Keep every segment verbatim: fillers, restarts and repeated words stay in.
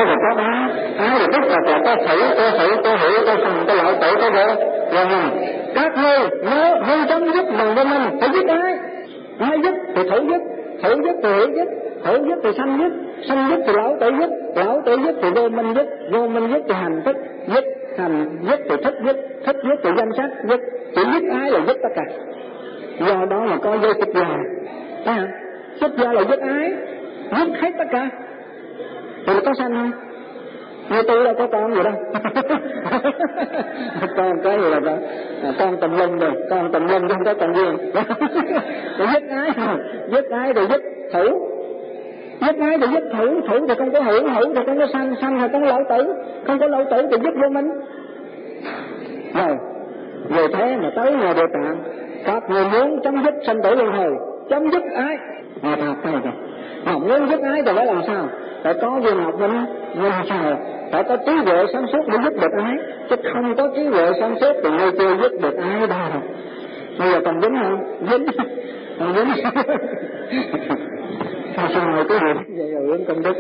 chứ là có ái. Ái là tức là có thử, có thử, có hữu, có phần, có lợi tử, có vô. Rồi mình, các ngươi nhớ hư chấm dứt bằng vô minh, phải dứt ái. Ái dứt thì thử dứt, thử dứt thì hữu dứt, hữu dứt thì sanh dứt, sanh dứt thì lão tử dứt, lão tử dứt thì vô minh dứt, vô minh dứt thì hành thức dứt, hành dứt thì thức dứt, thức dứt thì danh sắc dứt. Chỉ dứt ái là dứt tất cả. Do đó mà có vô xuất gia, thấy không? Xuất gia là dứt ái, dứt hết tất cả. Thì có sanh không? Như tôi đâu có con gì đâu. Con cái gì là đó, con tùm lum rồi, con tùm lum không có còn riêng. Dứt ái không? Dứt ái rồi dứt thử. Dứt ái rồi dứt thử, thử thì không có hữu, hữu thì không có sanh, sanh thì không có lão tử, không có lão tử thì dứt vô minh. Rồi, về thế mà tới nhà Địa Tạng, các người muốn chấm dứt sanh tử luân hồi, chấm dứt ái, mà thật hay rồi. Mà muốn dứt ái thì phải làm sao? Phải có viên học minh, minh sao? Phải có trí huệ sáng suốt để dứt được ái, chứ không có trí huệ sáng suốt thì ngay chưa dứt được ái đâu. Bây giờ còn dính không? Dính, còn dính. Sao sao rồi cái gì? Vậy rồi ứng công đức.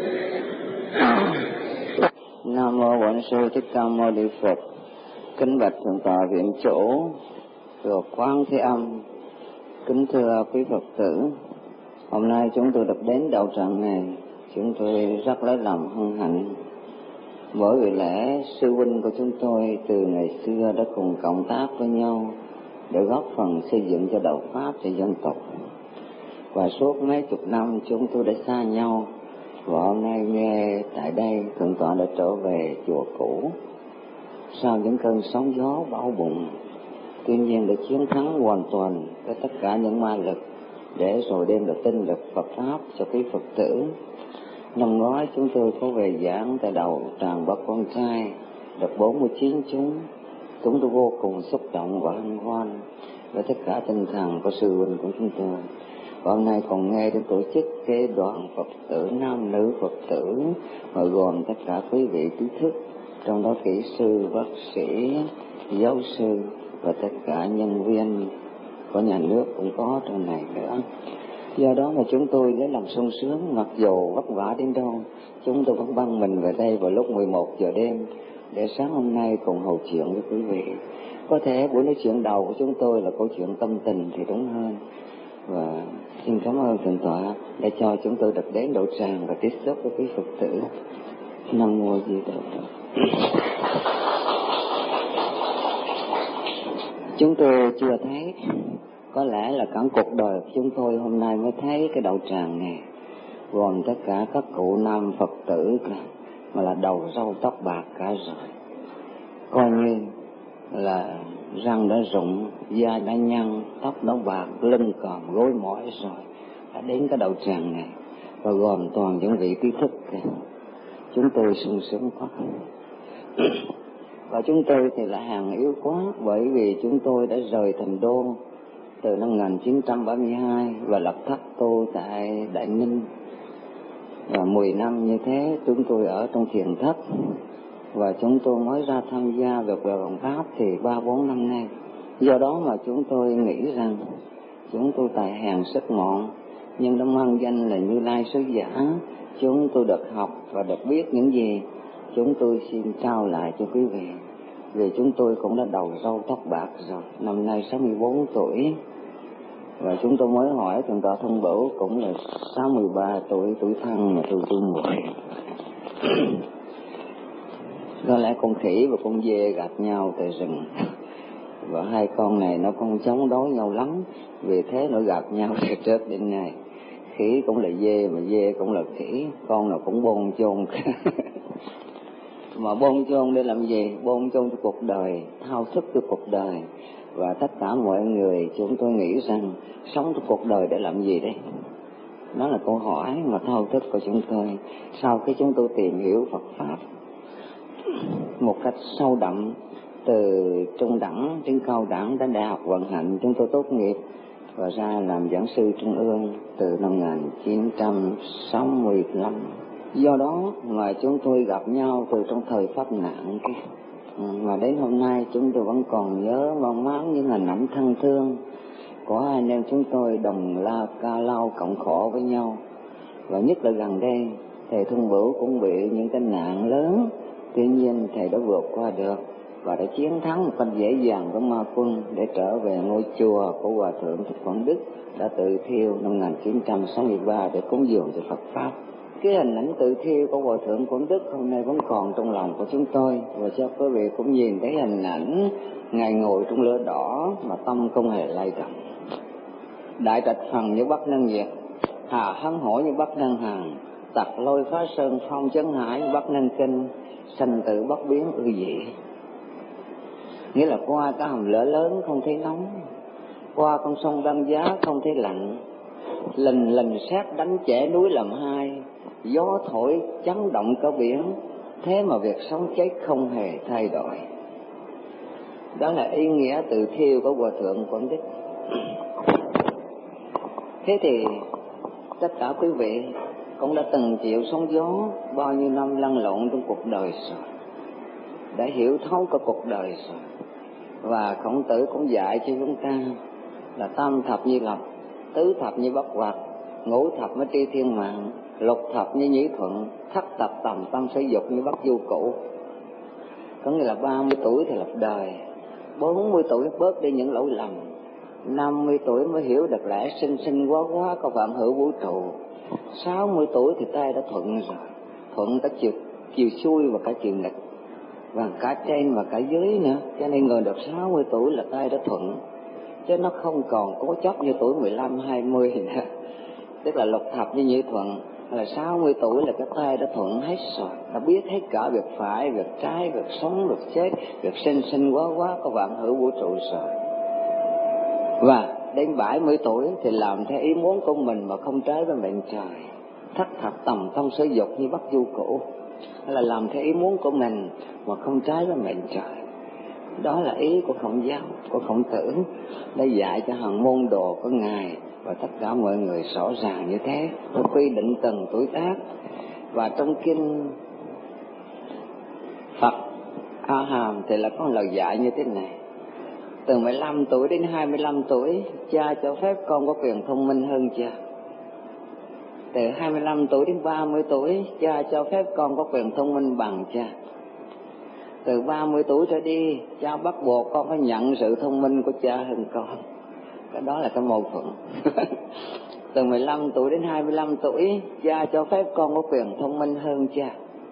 Nam mô Bổn Sư Thích Ca Mâu Ni Phật. Kính bạch thượng tọa viện chủ, được Quán Thế Âm. Kính thưa quý Phật tử, hôm nay chúng tôi được đến đạo tràng này, chúng tôi rất lấy lòng hân hạnh. Bởi vì lẽ sư huynh của chúng tôi từ ngày xưa đã cùng cộng tác với nhau để góp phần xây dựng cho đạo Pháp cho dân tộc. Và suốt mấy chục năm chúng tôi đã xa nhau, và hôm nay nghe tại đây thượng tọa đã trở về chùa cũ sau những cơn sóng gió bão bụng, tuy nhiên đã chiến thắng hoàn toàn với tất cả những ma lực, để rồi đem được tinh lực Phật Pháp cho quý Phật tử. Năm ngoái chúng tôi có về giảng tại đầu tràng Bắc Con Trai, được bốn mươi chín chúng. Chúng tôi vô cùng xúc động và hân hoan với tất cả tinh thần của sư huynh của chúng tôi. Và hôm nay còn nghe đến tổ chức cái đoàn Phật tử, nam nữ Phật tử, và gồm tất cả quý vị trí thức, trong đó kỹ sư, bác sĩ, giáo sư và tất cả nhân viên của nhà nước cũng có trong này nữa. Do đó mà chúng tôi lấy làm sung sướng, mặc dù vất vả đến đâu, chúng tôi vẫn băng mình về đây vào lúc mười một giờ đêm để sáng hôm nay cùng hầu chuyện với quý vị. Có thể buổi nói chuyện đầu của chúng tôi là câu chuyện tâm tình thì đúng hơn. Và xin cảm ơn thượng tọa đã cho chúng tôi được đến đạo tràng và tiếp xúc với quý Phật tử. Nam mô Di Đà Phật. Chúng tôi chưa thấy, có lẽ là cả cuộc đời của chúng tôi hôm nay mới thấy cái đạo tràng này, gồm tất cả các cụ nam Phật tử mà là đầu râu tóc bạc cả rồi, coi như là răng đã rụng, da đã nhăn, tóc đã bạc, lưng còm gối mỏi rồi đã đến cái đạo tràng này, và gồm toàn những vị trí thức. Chúng tôi sung sướng quá. Và chúng tôi thì là hàng yếu quá, bởi vì chúng tôi đã rời Thành Đô từ năm một nghìn chín trăm bảy mươi hai và lập thất tu tại Đại Ninh. Và mười năm như thế chúng tôi ở trong thiền thất, và chúng tôi mới ra tham gia việc về Hoàng Pháp thì ba bốn năm nay. Do đó mà chúng tôi nghĩ rằng chúng tôi tài hèn sức mọn, nhưng đã mang danh là Như Lai Sứ Giả. Chúng tôi được học và được biết những gì chúng tôi xin trao lại cho quý vị. Vì chúng tôi cũng đã đầu râu tóc bạc rồi, năm nay sáu mươi bốn tuổi. Và chúng tôi mới hỏi thượng tọa Thông Bửu cũng là sáu mươi ba tuổi, tuổi thân mà tôi tu muội. Có lẽ con khỉ và con dê gặp nhau tại rừng, và hai con này nó không chống đối nhau lắm, vì thế nó gặp nhau từ trước đến nay. Khỉ cũng là dê mà dê cũng là khỉ, con nào cũng bôn chôn. Mà bôn chôn để làm gì? Bôn chôn cho cuộc đời, thao thức cho cuộc đời. Và tất cả mọi người chúng tôi nghĩ rằng sống cho cuộc đời để làm gì đây? Đó là câu hỏi mà thao thức của chúng tôi. Sau khi chúng tôi tìm hiểu Phật Pháp một cách sâu đậm, từ trung đẳng đến cao đẳng đến Đại học Vận Hạnh, chúng tôi tốt nghiệp và ra làm giảng sư trung ương từ năm một nghìn chín trăm sáu mươi lăm. Do đó mà chúng tôi gặp nhau từ trong thời Pháp nạn kia. Mà đến hôm nay chúng tôi vẫn còn nhớ mang máng những hình ảnh thân thương của anh em chúng tôi đồng la ca lao cộng khổ với nhau. Và nhất là gần đây Thầy Thuần Bửu cũng bị những cái nạn lớn, tuy nhiên thầy đã vượt qua được và đã chiến thắng một cách dễ dàng của ma quân để trở về ngôi chùa của Hòa Thượng Thích Quảng Đức đã tự thiêu năm một nghìn chín trăm sáu mươi ba để cúng dường cho Phật Pháp. Cái hình ảnh tự thiêu của Hòa Thượng Quảng Đức hôm nay vẫn còn trong lòng của chúng tôi, và cho quý vị cũng nhìn thấy hình ảnh Ngài ngồi trong lửa đỏ mà tâm không hề lay động. Đại trạch phần như Bắc Nâng Nhiệt, hà hân hổ như Bắc Nâng Hằng, tặc lôi phá sơn phong chấn hải như Bắc Nâng Kinh, sanh tử bất biến ư dị. Nghĩa là qua cái hầm lửa lớn không thấy nóng, qua con sông Đăng Giá không thấy lạnh, lình lình sét đánh chẻ núi làm hai, gió thổi chấn động cả biển, thế mà việc sống chết không hề thay đổi. Đó là ý nghĩa tự thiêu của Hòa Thượng Quảng Đức. Thế thì tất cả quý vị cũng đã từng chịu sóng gió bao nhiêu năm lăn lộn trong cuộc đời rồi, đã hiểu thấu cả cuộc đời rồi. Và Khổng Tử cũng dạy cho chúng ta là tam thập như lập, tứ thập như bất hoạt, ngũ thập mới tri thiên mạng, lục thập như nhĩ thuận, thất thập tầm tâm sở dục như bất du cũ. Có nghĩa là ba mươi tuổi thì lập đời, bốn mươi tuổi bớt đi những lỗi lầm, năm mươi tuổi mới hiểu được lẽ sinh sinh quá quá có vạn hữu vũ trụ, sáu mươi tuổi thì tay đã thuận rồi, thuận cả chiều, chiều xuôi và cả chiều nghịch, và cả trên và cả dưới nữa. Cho nên người được sáu mươi tuổi là tay đã thuận, chứ nó không còn cố chấp như tuổi mười lăm, hai mươi nữa. Tức là lục thập như nhĩ thuận, là sáu mươi tuổi là cái tay đã thuận hết rồi, đã biết hết cả việc phải, việc trái, việc sống, việc chết, việc sinh sinh quá quá có vạn hữu vũ trụ rồi. Và đến bảy mươi tuổi thì làm theo ý muốn của mình mà không trái với mệnh trời, thất thập tầm tâm sở dục như bất du cũ, là làm theo ý muốn của mình mà không trái với mệnh trời. Đó là ý của Khổng giáo, của Khổng Tử đã dạy cho hàng môn đồ của Ngài và tất cả mọi người rõ ràng như thế, có quy định từng tuổi tác. Và trong kinh Phật A Hàm thì là có lời dạy như thế này: từ mười lăm tuổi đến hai mươi lăm tuổi, cha cho phép con có quyền thông minh hơn cha. Từ hai mươi lăm tuổi đến ba mươi tuổi, cha cho phép con có quyền thông minh bằng cha. Từ ba mươi tuổi trở đi, cha bắt buộc con phải nhận sự thông minh của cha hơn con. Cái đó là cái mâu thuẫn. Từ mười lăm tuổi đến hai mươi lăm tuổi, cha cho phép con có quyền thông minh hơn cha.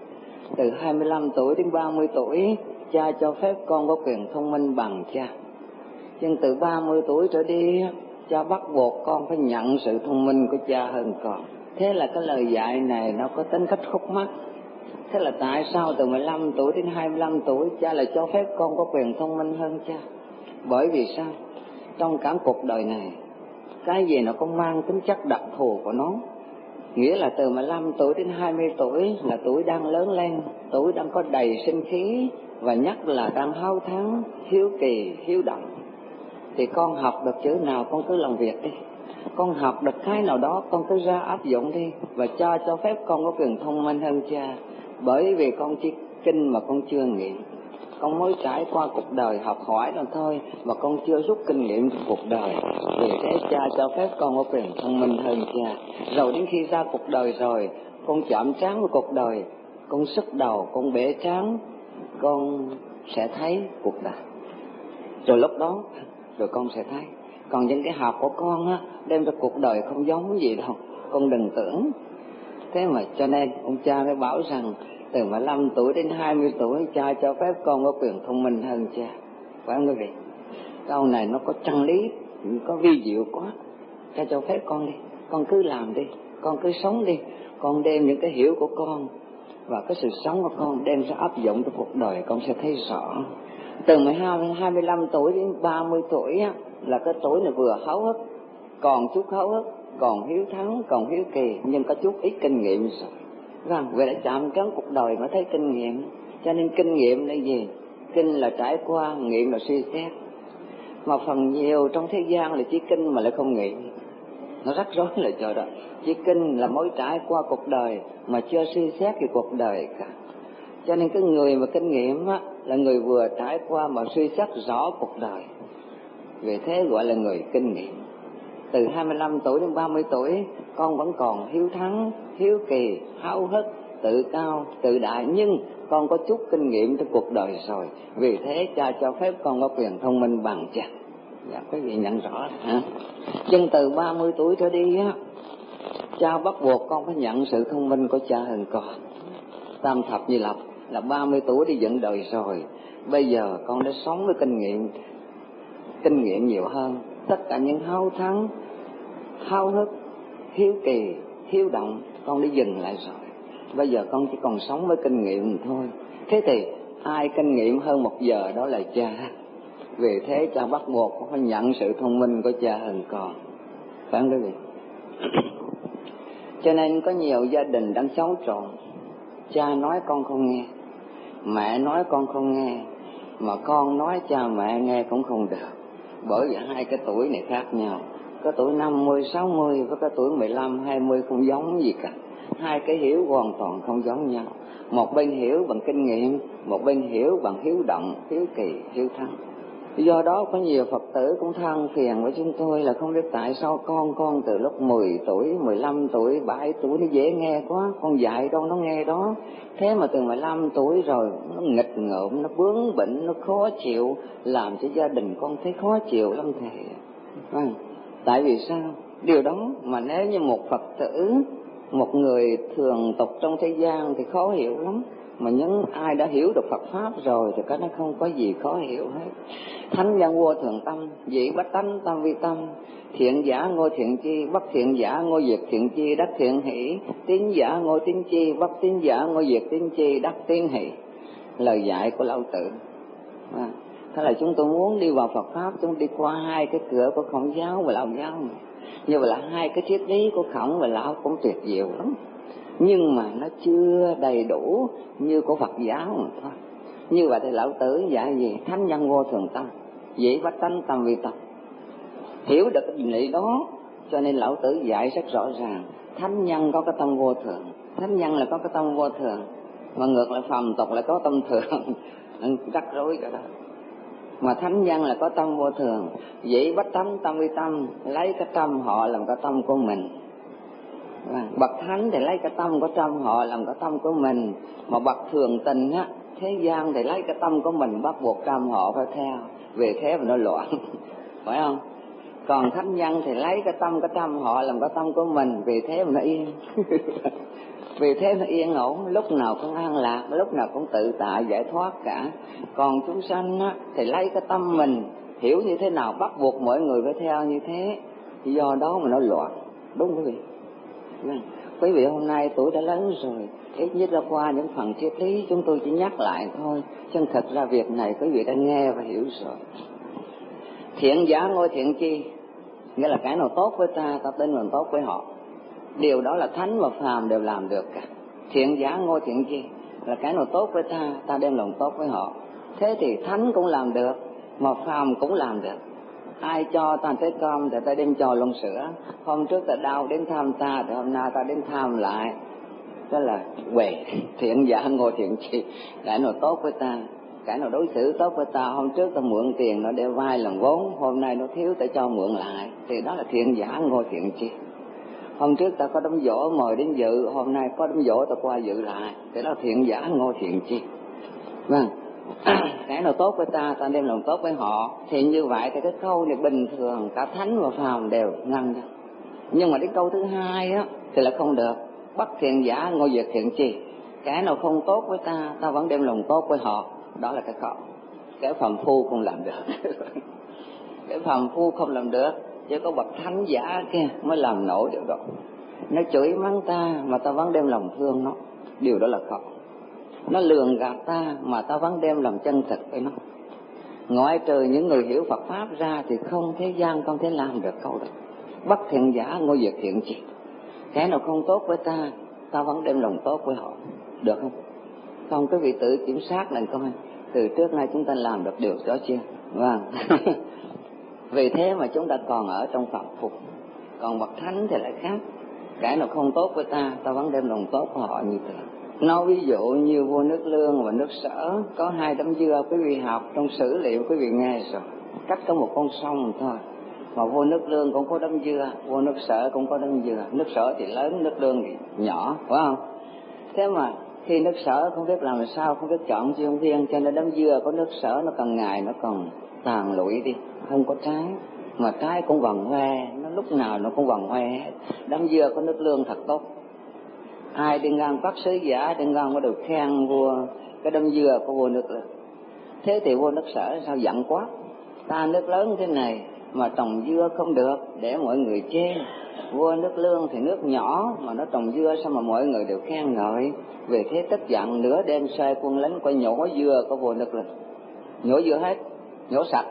Từ hai mươi lăm tuổi đến ba mươi tuổi, cha cho phép con có quyền thông minh bằng cha. Nhưng từ ba mươi tuổi trở đi, cha bắt buộc con phải nhận sự thông minh của cha hơn con. Thế là cái lời dạy này nó có tính cách khúc mắc. Thế là tại sao từ mười lăm tuổi đến hai mươi lăm tuổi cha lại cho phép con có quyền thông minh hơn cha? Bởi vì sao? Trong cả cuộc đời này, cái gì nó cũng mang tính chất đặc thù của nó. Nghĩa là từ mười lăm tuổi đến hai mươi tuổi là tuổi đang lớn lên, tuổi đang có đầy sinh khí, và nhất là đang háo thắng, hiếu kỳ, hiếu động. Thì con học được chữ nào con cứ làm việc đi, con học được cái nào đó con cứ ra áp dụng đi. Và cha cho phép con có quyền thông minh hơn cha, bởi vì con chỉ kinh mà con chưa nghiệm, con mới trải qua cuộc đời học hỏi rồi thôi, mà con chưa rút kinh nghiệm trong cuộc đời. Vì thế cha cho phép con có quyền thông minh hơn cha. Rồi đến khi ra cuộc đời rồi, con chạm trán với cuộc đời, con sức đầu, con bể trán, con sẽ thấy cuộc đời. Rồi lúc đó, rồi con sẽ thấy. Còn những cái học của con á, đem ra cuộc đời không giống gì đâu, con đừng tưởng. Thế mà cho nên ông cha mới bảo rằng từ mười lăm tuổi đến hai mươi tuổi, cha cho phép con có quyền thông minh hơn cha. Phải không quý vị? Câu này nó có chân lý, có vi diệu quá. Cha cho phép con đi, con cứ làm đi, con cứ sống đi, con đem những cái hiểu của con và cái sự sống của con đem ra áp dụng trong cuộc đời, con sẽ thấy rõ. Từ mười hai, hai mươi lăm tuổi đến ba mươi tuổi á, là cái tuổi này vừa háo hức, còn chút háo hức, còn hiếu thắng, còn hiếu kỳ, nhưng có chút ít kinh nghiệm rồi. Vâng, vậy đã chạm trán cuộc đời mới thấy kinh nghiệm. Cho nên kinh nghiệm là gì? Kinh là trải qua, nghiệm là suy xét. Mà phần nhiều trong thế gian là chỉ kinh mà lại không nghiệm. Nó rắc rối là trời đó. Chỉ kinh là mới trải qua cuộc đời mà chưa suy xét về cuộc đời cả. Cho nên cái người mà kinh nghiệm á, là người vừa trải qua mà suy xét rõ cuộc đời. Vì thế gọi là người kinh nghiệm. Từ hai mươi lăm tuổi đến ba mươi tuổi, con vẫn còn hiếu thắng, hiếu kỳ, háo hức, tự cao, tự đại, nhưng con có chút kinh nghiệm trong cuộc đời rồi. Vì thế cha cho phép con có quyền thông minh bằng cha. Dạ, quý vị nhận rõ hả? Nhưng từ ba mươi tuổi trở đi á, cha bắt buộc con phải nhận sự thông minh của cha hơn con. Tam thập nhị lập là ba mươi tuổi đi dựng đời rồi. Bây giờ con đã sống với kinh nghiệm, kinh nghiệm nhiều hơn. Tất cả những háo thắng, háo hức, hiếu kỳ, hiếu động, con đã dừng lại rồi. Bây giờ con chỉ còn sống với kinh nghiệm thôi. Thế thì ai kinh nghiệm hơn một giờ đó là cha. Vì thế cha bắt buộc con phải nhận sự thông minh của cha hơn con. Phải không quý vị? Cho nên có nhiều gia đình đang xáo trộn. Cha nói con không nghe, mẹ nói con không nghe, mà con nói cha mẹ nghe cũng không được. Bởi vì hai cái tuổi này khác nhau. Có tuổi năm mươi, sáu mươi với cái tuổi mười lăm, hai mươi không giống gì cả. Hai cái hiểu hoàn toàn không giống nhau. Một bên hiểu bằng kinh nghiệm, một bên hiểu bằng hiếu động, hiếu kỳ, hiếu thắng. Do đó có nhiều Phật tử cũng than phiền với chúng tôi là không biết tại sao con con từ lúc mười tuổi, mười lăm tuổi, bảy tuổi nó dễ nghe quá, con dạy đâu nó nghe đó. Thế mà từ mười lăm tuổi rồi nó nghịch ngợm, nó bướng bỉnh, nó khó chịu, làm cho gia đình con thấy khó chịu lắm thầy. À, tại vì sao? Điều đó mà nếu như một Phật tử, một người thường tục trong thế gian thì khó hiểu lắm. Mà những ai đã hiểu được Phật Pháp rồi thì cái nó không có gì khó hiểu hết. Thánh nhân vô thường tâm, dĩ bất tánh tâm vi tâm. Thiện giả ngôi thiện chi, bất thiện giả ngôi diệt thiện chi, đắc thiện hỷ. Tín giả ngôi tín chi, bất tín giả ngôi diệt tín chi, đắc tín hỷ. Lời dạy của Lão Tử. À, thế là chúng tôi muốn đi vào Phật Pháp, chúng đi qua hai cái cửa của Khổng giáo và Lão giáo này. Như vậy là hai cái triết lý của Khổng và Lão cũng tuyệt diệu lắm. Nhưng mà nó chưa đầy đủ như của Phật giáo mà thôi. Như vậy thì Lão Tử dạy gì? Thánh nhân vô thường tâm, dĩ bất tánh tâm vi tâm. Hiểu được cái định lý đó, cho nên Lão Tử dạy rất rõ ràng. Thánh nhân có cái tâm vô thường, thánh nhân là có cái tâm vô thường, mà ngược lại phàm tục lại có tâm thường. Rắc rối cả đó. Mà thánh nhân là có tâm vô thường, dĩ bất tánh tâm vi tâm, lấy cái tâm họ làm cái tâm của mình. Bậc thánh thì lấy cái tâm của tâm họ làm cái tâm của mình. Mà bậc thường tình á, thế gian thì lấy cái tâm của mình bắt buộc tâm họ phải theo. Vì thế mà nó loạn, phải không? Còn thánh nhân thì lấy cái tâm cái tâm họ làm cái tâm của mình, vì thế mà nó yên. Vì thế nó yên ổn, lúc nào cũng an lạc, lúc nào cũng tự tại giải thoát cả. Còn chúng sanh á, thì lấy cái tâm mình hiểu như thế nào bắt buộc mọi người phải theo như thế. Do đó mà nó loạn, đúng không quý vị? Quý vị hôm nay tuổi đã lớn rồi, ít nhất là qua những phần triết lý chúng tôi chỉ nhắc lại thôi, chứ thật ra việc này quý vị đã nghe và hiểu rồi. Thiện giả ngôi thiện chi, nghĩa là cái nào tốt với ta, ta tin làm tốt với họ. Điều đó là thánh và phàm đều làm được cả. Thiện giả ngôi thiện chi là cái nào tốt với ta, ta đem lòng tốt với họ. Thế thì thánh cũng làm được, mà phàm cũng làm được. Ai cho ta tới cơm thì ta đem cho lon sữa. Hôm trước ta đau đến thăm ta thì hôm nay ta đến thăm lại. Đó là huệ. Thiện giả ngôi thiện chi, cái nào tốt với ta, cái nào đối xử tốt với ta. Hôm trước ta mượn tiền nó để vay làm vốn, hôm nay nó thiếu ta cho mượn lại, thì đó là thiện giả ngôi thiện chi. Hôm trước ta có đám dỗ mời đến dự, hôm nay có đám dỗ ta qua dự lại, thì đó là thiện giả ngôi thiện chi. Vâng. Cái nào tốt với ta, ta đem lòng tốt với họ. Thì như vậy thì cái câu này bình thường cả thánh và phàm đều ngăn ra. Nhưng mà cái câu thứ hai á thì là không được. Bất thiện giả ngôi diệt thiện chi. Cái nào không tốt với ta, ta vẫn đem lòng tốt với họ. Đó là cái khó. Cái phàm phu không làm được. Cái phàm phu không làm được, chỉ có bậc thánh giả kia mới làm nổi điều đó. Nó chửi mắng ta mà ta vẫn đem lòng thương nó, điều đó là khó. Nó lường gạt ta mà ta vẫn đem lòng chân thực với nó. Ngoại trừ những người hiểu Phật Pháp ra thì không thế gian không thể làm được câu đó. Bất thiện giả ngôi diệt thiện chi. Cái nào không tốt với ta, ta vẫn đem lòng tốt với họ. Được không? Không, cái vị tự kiểm soát này coi. Từ trước nay chúng ta làm được điều đó chưa? Vâng. Vì thế mà chúng ta còn ở trong phạm phục. Còn bậc thánh thì lại khác. Cái nào không tốt với ta, ta vẫn đem lòng tốt với họ như thế. Nói ví dụ như vua nước Lương và nước Sở, có hai tấm dưa quý vị học trong sử liệu quý vị nghe rồi. Cách có một con sông thôi. mà vua nước Lương cũng có đống dưa, vua nước Sở cũng có đống dưa. Nước Sở thì lớn, nước Lương thì nhỏ, phải không? Thế mà khi nước Sở không biết làm sao, không biết chọn chuyên viên, cho nên đống dưa của nước Sở nó càng ngày nó còn tàn lụi đi, không có trái, mà trái cũng vàng hoe, nó lúc nào nó cũng vàng hoe hết. Đống dưa của nước Lương thật tốt, ai đi ngang các sứ giả đi ngang có được khen vua cái đống dưa của vua nước Lương. Thế thì vua nước Sở sao giận quá, ta nước lớn thế này mà trồng dưa không được, để mọi người chê. Vua nước Lương thì nước nhỏ mà nó trồng dưa sao mà mọi người đều khen ngợi. Về thế tức giận, nửa đêm sai quân lính qua nhổ dưa của vua nước Lương, nhổ dưa hết, nhổ sạch.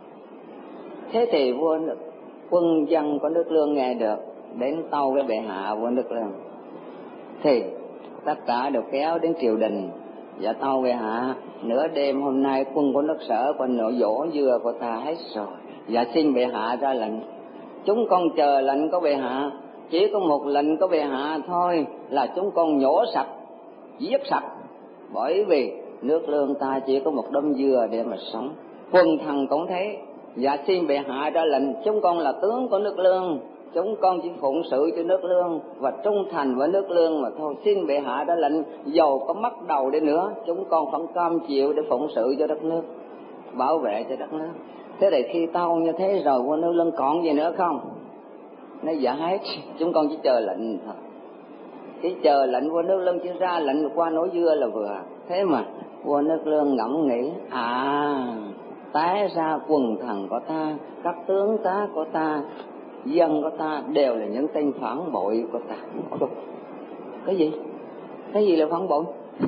Thế thì vua nước, quân dân của nước Lương nghe được, đến tâu với bệ hạ vua nước Lương, thì tất cả đều kéo đến triều đình. Dạ tâu bệ hạ, nửa đêm hôm nay quân của nước Sở qua nổ dỗ dưa của ta hết rồi. Dạ xin bệ hạ ra lệnh. Chúng con chờ lệnh của bệ hạ, chỉ có một lệnh của bệ hạ thôi, là chúng con nhổ sạch, giết sạch. Bởi vì nước Lương ta chỉ có một đống dưa để mà sống. Quần thần cũng thế. Dạ xin bệ hạ ra lệnh, chúng con là tướng của nước Lương, chúng con chỉ phụng sự cho nước Lương và trung thành với nước Lương mà thôi. Xin bệ hạ ra lệnh, dầu có mất đầu đi nữa, chúng con vẫn cam chịu để phụng sự cho đất nước, bảo vệ cho đất nước. Thế thì khi tâu như thế rồi, vua nước Lương còn gì nữa không? Nó dạ hết, chúng con chỉ chờ lệnh thôi. Chỉ chờ lệnh vua nước Lương, chỉ ra lệnh qua nổ dưa là vừa. Thế mà vua nước Lương ngẫm nghĩ, à, té ra quần thần của ta, các tướng tá của ta, dân của ta đều là những tên phản bội của ta. Cái gì? Cái gì là phản bội?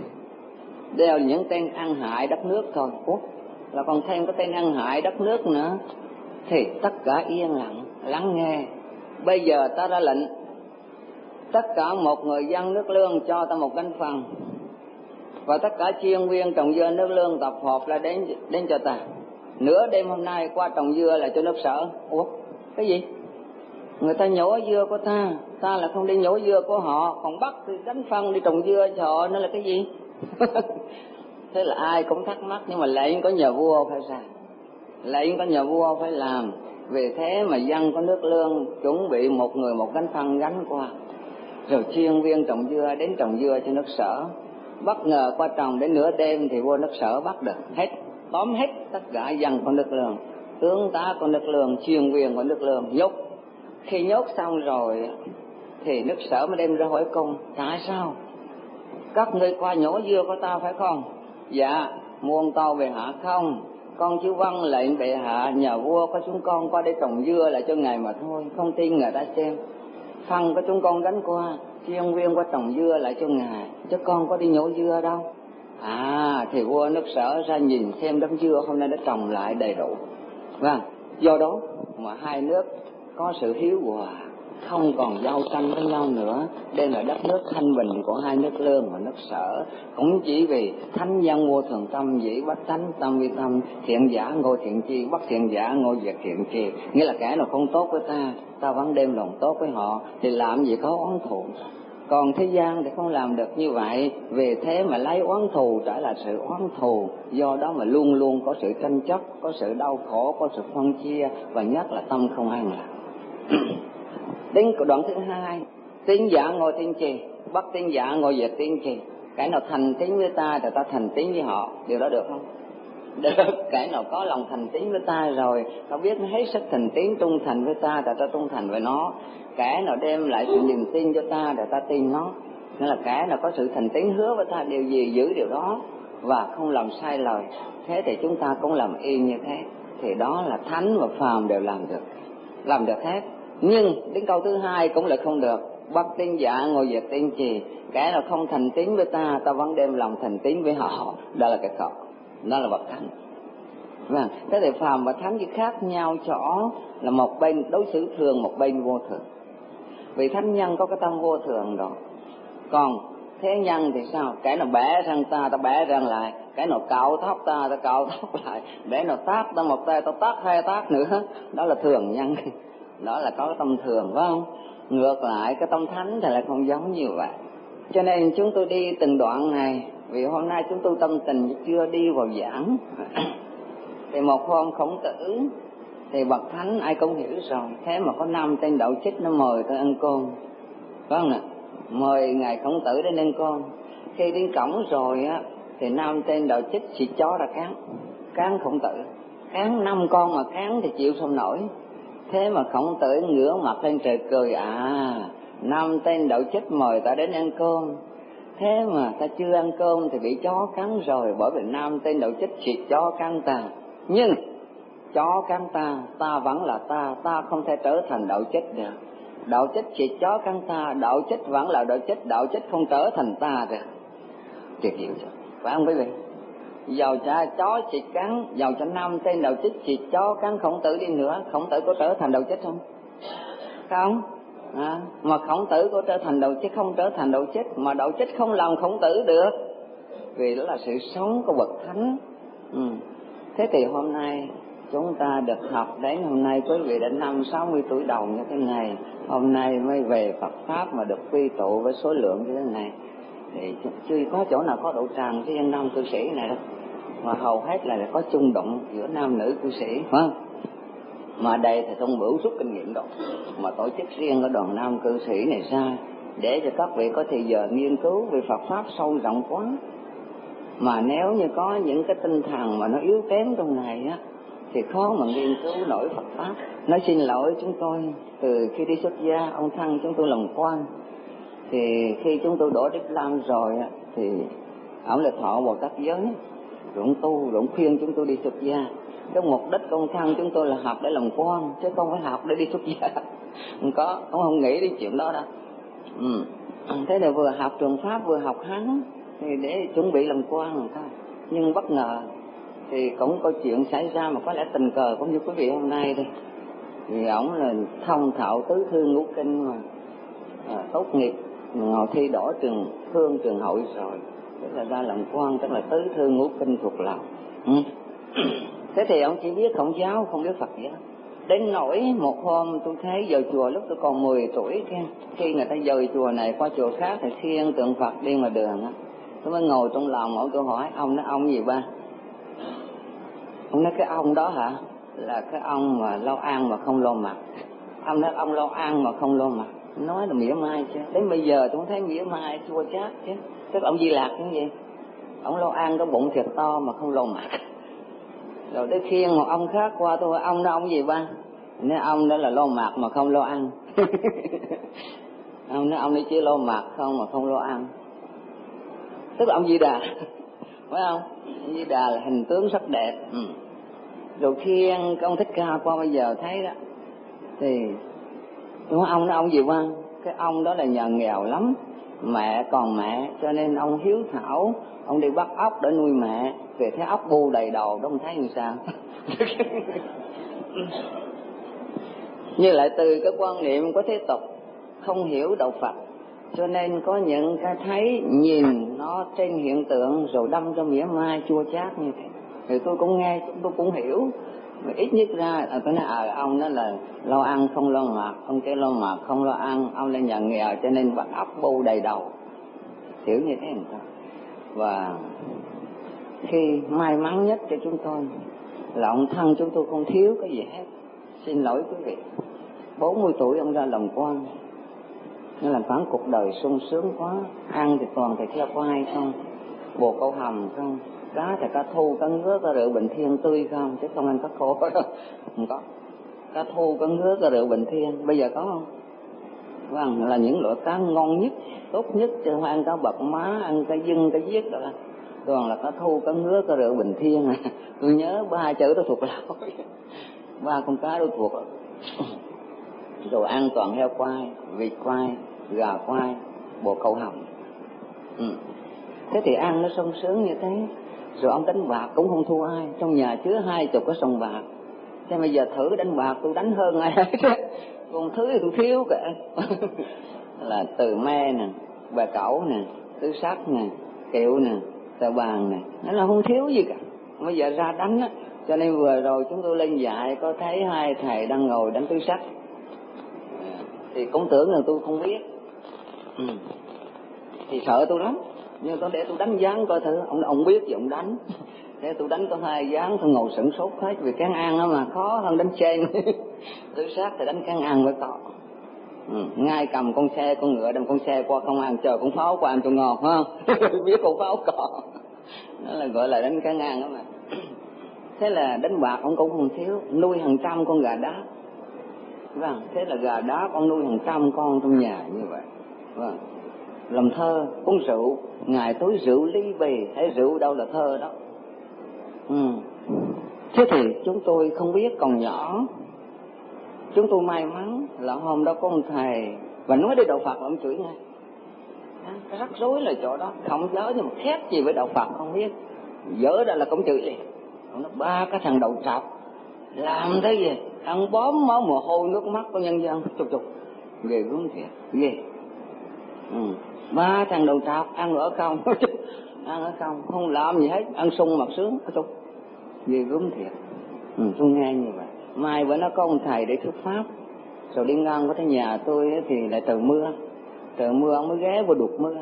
Đều là những tên ăn hại đất nước thôi. Ủa? Là còn thêm cái tên ăn hại đất nước nữa. Thì tất cả yên lặng, lắng nghe. Bây giờ ta ra lệnh, tất cả một người dân nước Lương cho ta một gánh phần, và tất cả chuyên viên trồng dưa nước Lương tập hợp là đến đến cho ta. Nửa đêm hôm nay qua trồng dưa là cho nước Sở. Ủa? Cái gì? Người ta nhổ dưa của ta, ta là không đi nhổ dưa của họ, còn bắt thì đánh phân đi trồng dưa cho họ, nó là cái gì? Thế là ai cũng thắc mắc, nhưng mà lệnh có nhờ vua phải sao? Lệnh có nhờ vua phải làm. Vì thế mà dân của nước Lương chuẩn bị một người một gánh phân gánh qua, rồi chuyên viên trồng dưa đến trồng dưa cho nước Sở. Bất ngờ qua trồng đến nửa đêm thì vua nước Sở bắt được hết, tóm hết tất cả dân của nước Lương, tướng tá của nước Lương, chuyên viên của nước Lương, nhốt. Khi nhốt xong rồi thì nước Sở mới đem ra hỏi cung, tại sao các ngươi qua nhổ dưa của ta phải không? Dạ, muôn tâu bệ hạ không, con chỉ vâng lệnh bệ hạ, nhờ vua có chúng con qua đây trồng dưa lại cho ngài mà thôi, không tin người ta xem. Phân của chúng con gánh qua, chuyên viên qua trồng dưa lại cho ngài, chứ con có đi nhổ dưa đâu. À, thì vua nước Sở ra nhìn xem đống dưa hôm nay đã trồng lại đầy đủ. Vâng, do đó mà hai nước có sự hiếu hòa, không còn giao tranh với nhau nữa. Đây là đất nước thanh bình của hai nước Lương và nước Sở. Cũng chỉ vì thánh nhân vô thường tâm, dĩ bất thánh tâm vi tâm, thiện giả ngộ thiện chi, bất thiện giả ngộ diệt thiện chi. Nghĩa là kẻ nào không tốt với ta, ta vẫn đem lòng tốt với họ, thì làm gì có oán thù. Còn thế gian thì không làm được như vậy, vì thế mà lấy oán thù trở lại sự oán thù. Do đó mà luôn luôn có sự tranh chấp, có sự đau khổ, có sự phân chia, và nhất là tâm không an lạc. Đến đoạn thứ hai, tín giả ngồi tiên trì, bất tín giả ngồi diệt tiên trì. Cái nào thành tín với ta thì ta thành tín với họ, điều đó được không? Được. Cái nào có lòng thành tín với ta rồi, nó biết nó hết sức thành tín trung thành với ta thì ta trung thành với nó. Cái nào đem lại sự niềm tin cho ta thì ta tin nó. Nên là cái nào có sự thành tín hứa với ta điều gì giữ điều đó, và không làm sai lời. Thế thì chúng ta cũng làm y như thế. Thì đó là thánh và phàm đều làm được, làm được hết. Nhưng đến câu thứ hai cũng là không được. Bất tín giả ngồi diệt tiên trì. Cái nào không thành tín với ta, ta vẫn đem lòng thành tín với họ. Đó là cái khẩu, đó là bậc thánh. Vâng, thế thì phàm và thánh chỉ khác nhau chỗ là một bên đối xử thường, một bên vô thường. Vì thánh nhân có cái tâm vô thường rồi. Còn thế nhân thì sao? Cái nào bẻ răng ta, ta bẻ răng lại. Cái nào cạo tóc ta, ta cạo tóc lại. Để nào tát ta một tay, ta tát hai tát nữa. Đó là thường nhân. Đó là có cái tâm thường, phải không? Ngược lại cái tâm thánh thì lại không giống như vậy. Cho nên chúng tôi đi từng đoạn này, vì hôm nay chúng tôi tâm tình chưa đi vào giảng. Thì một hôm Khổng Tử Thì bậc thánh ai cũng hiểu rồi, thế mà có năm tên đạo trích nó mời tôi ăn cơm, phải không ạ? Mời ngài Khổng Tử đến ăn cơm. Khi đến cổng rồi á, thì năm tên đạo trích xịt chó ra cán, cán Khổng Tử, cán năm con mà cán thì chịu không nổi. Thế mà Khổng Tử ngửa mặt lên trời cười, à, năm tên đạo trích mời ta đến ăn cơm, thế mà ta chưa ăn cơm thì bị chó cắn rồi, bởi vì năm tên đạo trích xịt chó cắn ta. Nhưng chó cắn ta, ta vẫn là ta, ta không thể trở thành đạo trích được. Đạo trích xịt chó cắn ta, đạo trích vẫn là đạo trích, đạo trích không trở thành ta được. Tuyệt diệu chưa? Phải không quý vị? Dầu cho chó xịt cắn, dầu cho năm tên đạo trích xịt chó cắn Khổng Tử đi nữa, Khổng Tử có trở thành đạo trích không? Không. À, mà Khổng Tử có trở thành đạo trích không trở thành đạo trích, mà đạo trích không làm Khổng Tử được, vì đó là sự sống của bậc thánh. Ừ. Thế thì hôm nay chúng ta được học đến hôm nay, quý vị đã năm sáu mươi tuổi đầu như thế này, hôm nay mới về Phật pháp mà được quy tụ với số lượng như thế này, thì chưa có chỗ nào có độ tràn cái dân nam cư sĩ này đâu, mà hầu hết là có chung đụng giữa nam nữ cư sĩ, phải không? Mà đây thì Tôn Bửu rút kinh nghiệm đó, mà tổ chức riêng ở đoàn nam cư sĩ này ra, để cho các vị có thời giờ nghiên cứu về Phật pháp sâu rộng quá. Mà nếu như có những cái tinh thần mà nó yếu kém trong này á, thì khó mà nghiên cứu nổi Phật pháp. Nói xin lỗi chúng tôi, từ khi đi xuất gia, ông Thăng chúng tôi làm quan, thì khi chúng tôi đổ Đức Lam rồi á, thì ông là thọ Bồ Tát giới, rồi ông tu, rồi ông khuyên chúng tôi đi xuất gia. Cái mục đích của ông Thăng chúng tôi là học để làm quan, chứ không phải học để đi xuất gia. Không có, ông không nghĩ đến chuyện đó đâu. Ừ. Thế là vừa học trường Pháp vừa học Hán, thì để chuẩn bị làm quan rồi thôi. Nhưng bất ngờ thì cũng có chuyện xảy ra, mà có lẽ tình cờ cũng như quý vị hôm nay đây. Thì ổng là thông thạo tứ thư ngũ kinh mà, à, tốt nghiệp ngồi thi đỗ trường Thương trường Hội rồi, tức là ra làm quan, tức là tứ thư ngũ kinh thuộc lòng. Ừ. Thế thì ông chỉ biết Khổng giáo, không biết Phật giáo. Đến nỗi một hôm tôi thấy vào chùa lúc tôi còn mười tuổi kia, khi người ta dời chùa này qua chùa khác thì khiêng tượng Phật đi ngoài đường á, tôi mới ngồi trong lòng ông, tôi hỏi ông nói ông gì ba? Ông nói cái ông đó hả? Là cái ông mà lo ăn mà không lo mặc. Ông nói ông lo ăn mà không lo mặc, nói là mỉa mai chứ. Đến bây giờ tôi thấy mỉa mai chua chát chứ. Tức là ông Di Lạc như vậy, ông lo ăn có bụng thiệt to mà không lo mặc. Rồi tới khiêng một ông khác qua, tôi hỏi ông đó ông gì ba? Nói ông đó là lo mặc mà không lo ăn. Ông nói ông ấy chỉ lo mặc không mà không lo ăn. Tức là ông Di Đà, phải không? Ông Di Đà là hình tướng sắc đẹp. Ừ. Rồi khiêng cái ông Thích Ca qua bây giờ thấy đó, thì tôi hỏi ông đó ông gì ba? Cái ông đó là nhà nghèo lắm, mẹ còn mẹ, cho nên ông hiếu thảo, ông đi bắt ốc để nuôi mẹ, về thấy ốc bu đầy đầu, đó ông thấy như sao? Như lại từ cái quan niệm của thế tục, không hiểu đạo Phật, cho nên có những cái thấy nhìn nó trên hiện tượng rồi đâm cho mỉa mai chua chát như thế. Thì tôi cũng nghe, tôi cũng hiểu, mà ít nhất ra tôi nói à, ông đó là lo ăn không lo mặc, ông kia lo mặc không lo ăn, ông là nhà nghèo cho nên bắt ốc bu đầy đầu, hiểu như thế người ta. Và khi may mắn nhất cho chúng tôi là ông Thân chúng tôi không thiếu cái gì hết. Xin lỗi quý vị, bốn mươi tuổi ông ra làm quan, nên là phản cuộc đời sung sướng quá, ăn thì toàn thịt heo quay không, bồ câu hầm không, cá thì cá thu, cá ngứa, cá rượu Bình Thiên tươi không, chứ không ăn cá khô đâu. Không có. Cá thu, cá ngứa, cá rượu Bình Thiên bây giờ có không? Vâng, là những loại cá ngon nhất, tốt nhất, chứ không ăn cá bậc má, ăn cá dưng, cá giết rồi. Toàn là cá thu, cá ngứa, cá rượu Bình Thiên. À. Tôi nhớ ba chữ đó thuộc lão, ba con cá đó thuộc. Đồ ăn toàn heo quay, vịt quay, gà quay, bồ câu hầm. Ừ. Thế thì ăn nó sung sướng như thế. Rồi ông đánh bạc cũng không thua ai, trong nhà chứa hai chục cái sòng bạc. Thế bây giờ thử đánh bạc tôi đánh hơn ai hết. Còn thứ thì tôi thiếu cả. Là từ me nè, bà cẩu nè, tứ sắc nè, kiệu nè, tờ bàn nè, nó là không thiếu gì cả. Bây giờ ra đánh á, cho nên vừa rồi chúng tôi lên dạy có thấy hai thầy đang ngồi đánh tứ sắc, thì cũng tưởng là tôi không biết. Ừ. Thì sợ tôi lắm, nhưng tôi để tôi đánh gián coi thử ông ông biết gì ông đánh. Thế tôi đánh có hai ván, tôi ngồi sửng sốt hết, vì cán ăn đó mà khó hơn đánh trên. Tôi sát thì đánh cán ăn mới có. Ừ, ngay cầm con xe, con ngựa đem con xe qua công an chờ con pháo qua ăn cho ngon, phải không? Biết con pháo có. Đó là gọi là đánh cán ăn đó mà. Thế là đánh bạc ông cũng không thiếu, nuôi hàng trăm con gà đá. Vâng, thế là gà đá con nuôi hàng trăm con trong nhà như vậy. Vâng. Làm thơ, uống rượu, ngày tối rượu ly bì, hay rượu đâu là thơ đó. Ừ. Thế thì chúng tôi không biết, còn nhỏ. Chúng tôi may mắn là hôm đó có ông thầy, và nói đi đạo Phật là ông chửi ngay. Cái rắc rối là chỗ đó, không nhớ nhưng mà khác gì với đạo Phật không biết. Dở ra là cũng chửi liền. Ông nói ba cái thằng đầu trọc làm thế gì, ăn bóm máu mồ hôi nước mắt của nhân dân, chục chục, ghê gớm thiệt, ghê. Ừ. Ba thằng đầu trọc ăn ở không, ăn ở không, không làm gì hết, ăn sung mặc sướng, chục, ghê gớm thiệt. Ừ, tôi nghe như vậy. Mai bữa nó có ông thầy để thuyết pháp, rồi đi ngang qua tới nhà tôi thì lại trời mưa, trời mưa ông mới ghé vô đục mưa.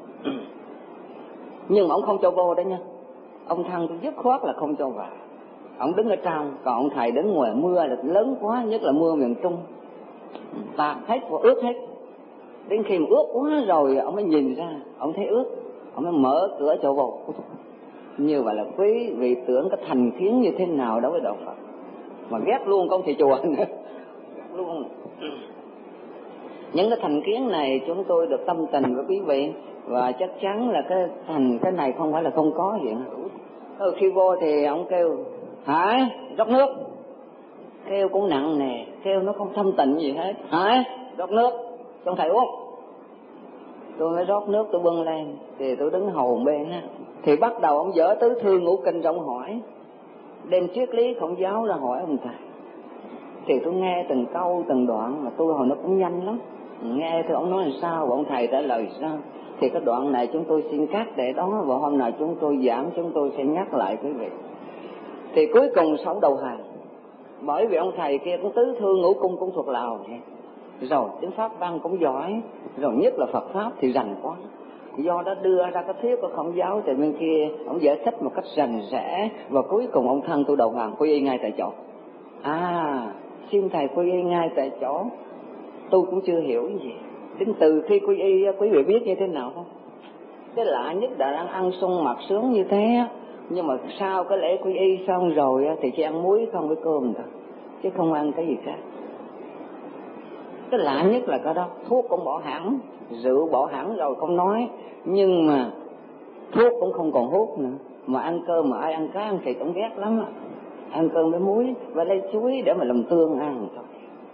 Nhưng mà ông không cho vô đó nha, ông thằng tôi dứt khoát là không cho vào. Ông đứng ở trong, còn ông thầy đứng ngoài mưa là lớn quá, nhất là mưa miền Trung, tạt hết và ướt hết. Đến khi mà ướt quá rồi ông mới nhìn ra, ông thấy ướt, ông mới mở cửa cho vô. Như vậy là quý vị tưởng cái thành kiến như thế nào đối với đạo Phật, mà ghét luôn con thầy chùa nữa, luôn. Những cái thành kiến này chúng tôi được tâm tình với quý vị, và chắc chắn là cái thành cái này không phải là không có gì. Ừ, khi vô thì ông kêu hả, rót nước, kêu cũng nặng nề, kêu nó không thâm tình gì hết. Hả, rót nước cho thầy uống. Tôi mới rót nước, tôi bưng lên thì tôi đứng hầu bên ha. Thì bắt đầu ông dở tứ thư ngũ kinh ra, ông hỏi, đem triết lý Khổng giáo ra hỏi ông thầy. Thì tôi nghe từng câu từng đoạn, mà tôi hồi nó cũng nhanh lắm, nghe thì ông nói làm sao và ông thầy trả lời sao. Thì cái đoạn này chúng tôi xin cắt để đó, và hôm nào chúng tôi giảng chúng tôi sẽ nhắc lại quý vị. Thì cuối cùng sống đầu hàng, bởi vì ông thầy kia cũng tứ thư ngũ cung cũng thuộc lào này, rồi tiếng Pháp văn cũng giỏi, rồi nhất là Phật Pháp thì rành quá. Do đó đưa ra cái thuyết của Khổng giáo từ bên kia, ông giải thích một cách rành rẽ, và cuối cùng ông thân tôi đầu hàng quy y ngay tại chỗ. À, xin thầy quy y ngay tại chỗ, tôi cũng chưa hiểu gì. Đến từ khi quy y quý vị biết như thế nào không? Cái lạ nhất là đang ăn sung mặc sướng như thế, nhưng mà sau cái lễ quy y xong rồi thì chỉ ăn muối không với cơm thôi, chứ không ăn cái gì khác. Cái lạ nhất là cái đó, thuốc cũng bỏ hẳn, rượu bỏ hẳn rồi không nói, nhưng mà thuốc cũng không còn hút nữa. Mà ăn cơm mà ai ăn cá ăn thịt cũng ghét lắm á, ăn cơm với muối và lấy chuối để mà làm tương ăn thôi.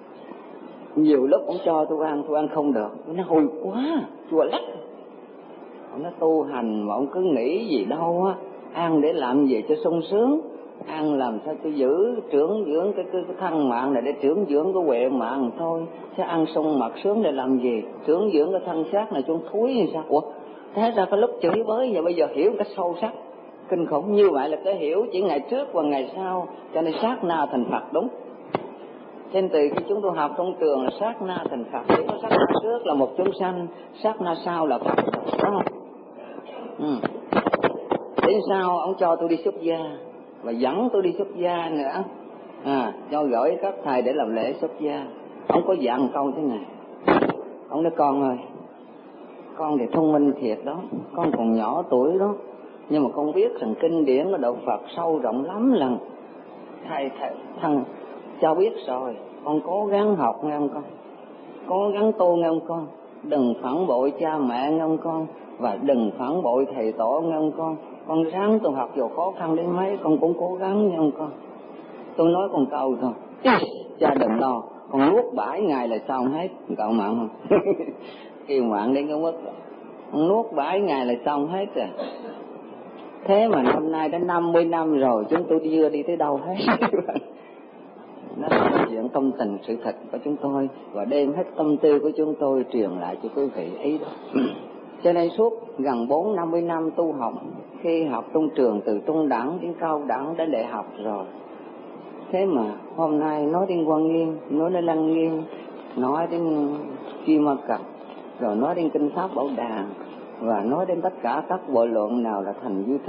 Nhiều lúc cũng cho tôi ăn, tôi ăn không được, nó hôi quá, chua lắm. Ông nói tu hành mà ông cứ nghĩ gì đâu á, ăn để làm gì cho sung sướng, ăn làm sao cho giữ trưởng dưỡng cái, cái, cái thân mạng này để trưởng dưỡng cái huệ mạng thôi, chứ ăn sung mặc sướng để làm gì, trưởng dưỡng cái thân xác này chung thúi hay sao? Ủa, thế ra cái lúc chửi bới giờ bây giờ hiểu cái sâu sắc kinh khủng như vậy là cái hiểu chỉ ngày trước và ngày sau, cho nên sát na thành Phật đúng. Trên từ khi chúng tôi học trong trường là sát na thành Phật, chỉ có sát na trước là một chúng sanh, sát na sau là Phật, đúng không? Ừ. Đến sau ông cho tôi đi xuất gia và dẫn tôi đi xuất gia nữa, à, cho gửi các thầy để làm lễ xuất gia. Ông có dặn câu thế này, ông nói con ơi, con thì thông minh thiệt đó, con còn nhỏ tuổi đó, nhưng mà con biết rằng kinh điển của đạo Phật sâu rộng lắm lần. Thầy, thầy thằng cho biết rồi, con cố gắng học nghe ông con, cố gắng tu nghe ông con, đừng phản bội cha mẹ nghe ông con, và đừng phản bội thầy tổ nghe ông con. Con ráng tu học dù khó khăn đến mấy, con cũng cố gắng nghe ông con. Tôi nói con câu thôi, cha đừng lo, con nuốt bảy ngày là xong hết, cậu mạng không? Kêu mạng đến cái mức, con nuốt bảy ngày là xong hết rồi. Thế mà năm nay đã năm mươi năm rồi, chúng tôi chưa đi tới đâu hết. Đó là chuyện tâm tình sự thật của chúng tôi, và đem hết tâm tư của chúng tôi truyền lại cho quý vị ấy đó. Cho nên suốt gần bốn năm mươi năm tu học, khi học trong trường từ trung đẳng đến cao đẳng đến đại học rồi, thế mà hôm nay nói đến Quan Nghiêm, nói đến Lăng Nghiêm, nói đến Kim Ma Cật, rồi nói đến Kinh Pháp Bảo Đà, và nói đến tất cả các bộ luận nào là thành duy thức,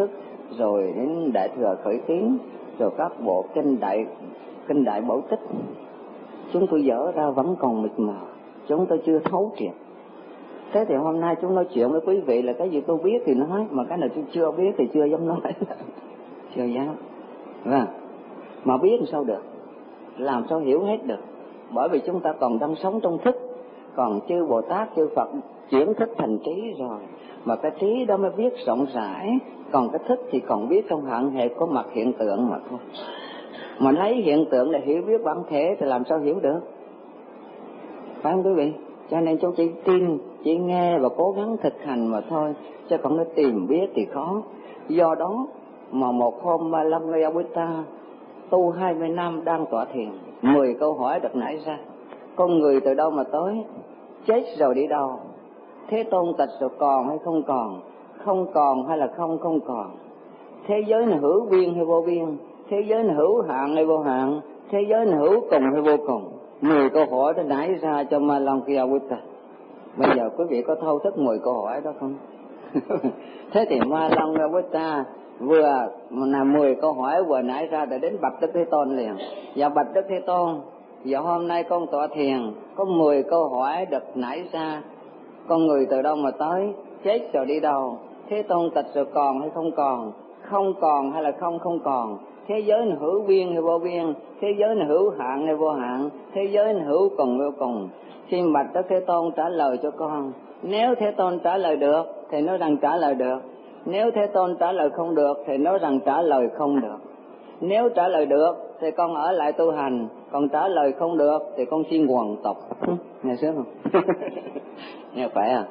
rồi đến Đại Thừa Khởi Kiến, rồi các bộ kinh đại kinh đại Bảo Tích, chúng tôi dở ra vẫn còn mịt mờ, chúng tôi chưa thấu triệt. Thế thì hôm nay chúng nói chuyện với quý vị là cái gì tôi biết thì nói, mà cái nào tôi chưa biết thì chưa dám nói. Chưa dám. Vâng. Mà biết làm sao được, làm sao hiểu hết được, bởi vì chúng ta còn đang sống trong thức, còn chư Bồ Tát chư Phật chuyển thức thành trí rồi, mà cái trí đó mới biết rộng rãi, còn cái thức thì còn biết trong hạn hẹp có mặt hiện tượng mà thôi. Mà lấy hiện tượng để hiểu biết bản thể thì làm sao hiểu được, phải không quý vị? Cho nên chúng chỉ tin, chỉ nghe và cố gắng thực hành mà thôi, chứ còn nó tìm biết thì khó. Do đó mà một hôm Malamaya tu hai mươi năm đang tọa thiền, mười câu hỏi được nảy ra: con người từ đâu mà tới, chết rồi đi đâu, Thế Tôn tịch rồi còn hay không còn, không còn hay là không không còn, thế giới này hữu biên hay vô biên, thế giới này hữu hạn hay vô hạn, thế giới này hữu cùng hay vô cùng. Mười câu hỏi đã nảy ra cho Malamaya. Bây giờ quý vị có thâu thức mười câu hỏi đó không? Thế thì Malamaya vừa là mười câu hỏi vừa nãy ra để đến bạch Đức Thế Tôn liền. Dạ bạch Đức Thế Tôn, dạ hôm nay con tọa thiền có mười câu hỏi được nãy ra: con người từ đâu mà tới, chết rồi đi đâu, Thế Tôn tịch rồi còn hay không còn, không còn hay là không không còn, thế giới này hữu biên hay vô biên, thế giới này hữu hạn hay vô hạn, thế giới này hữu cùng vô cùng. Xin bạch Đức Thế Tôn trả lời cho con. Nếu Thế Tôn trả lời được thì nói rằng trả lời được, nếu Thế Tôn trả lời không được thì nói rằng trả lời không được. Nếu trả lời được thì con ở lại tu hành, còn trả lời không được thì con xin hoàn tục. Nghe sướng không? Nghe khỏe à?